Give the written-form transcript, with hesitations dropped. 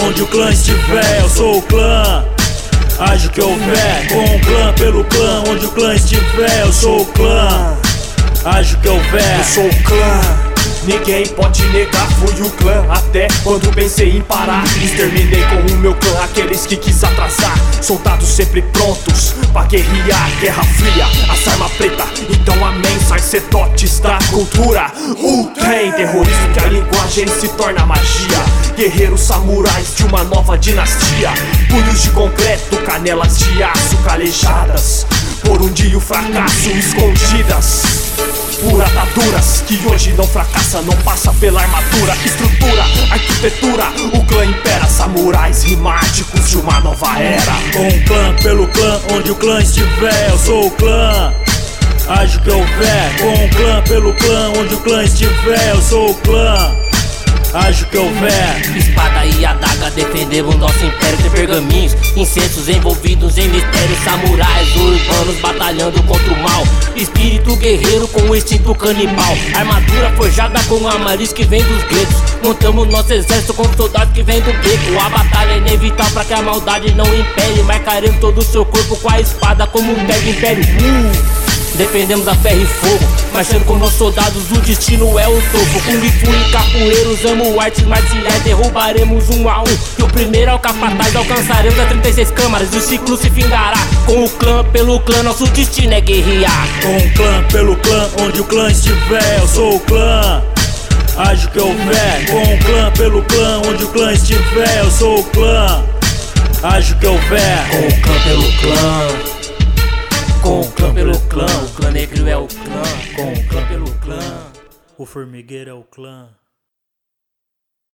onde o clã estiver, eu sou o clã. Ajo que houver, com o clã pelo clã, onde o clã estiver, eu sou o clã. Ajo que houver, eu sou o clã. Ninguém pode negar, fui o clã até quando pensei em parar. Exterminei com o meu clã aqueles que quis atrasar. Soldados sempre prontos pra guerrear, guerra fria, as armas preta. Então amém, sacerdotes da cultura. Tem terrorismo que a linguagem se torna magia. Guerreiros samurais de uma nova dinastia. Punhos de concreto, canelas de aço calejadas por um dia o fracasso escondidas por ataduras que hoje não fracassa, não passa pela armadura. Estrutura, arquitetura, o clã impera. Samurais rimáticos de uma nova era. Com o clã pelo clã, onde o clã estiver, eu sou o clã. Ajo que houver, com o clã pelo clã, onde o clã estiver, eu sou o clã. Ajo que houver. Espada e adaga defendemos nosso império. Tem pergaminhos, incensos envolvidos em mistérios. Samurais urbanos batalhando contra o mal. Espírito guerreiro com o instinto canibal. Armadura forjada com amaris que vem dos guetos. Montamos nosso exército com soldados que vem do beco. A batalha é inevitável pra que a maldade não impere. Marcaremos todo o seu corpo com a espada como um mega império. Defendemos a ferro e fogo, marchando como soldados, o destino é o topo. Kung Fu e capoeira, usamos artes marciais, derrubaremos um a um. E o primeiro ao capataz, alcançaremos as 36 câmaras e o ciclo se findará. Com o clã pelo clã, nosso destino é guerrear. Com o clã pelo clã, onde o clã estiver, eu sou o clã. Ajo que houver, com o clã pelo clã, onde o clã estiver, eu sou o clã. Ajo que houver, com o clã pelo clã. Com o clã pelo clã, o clã negro é o clã. Com o clã pelo clã, o formigueiro é o clã.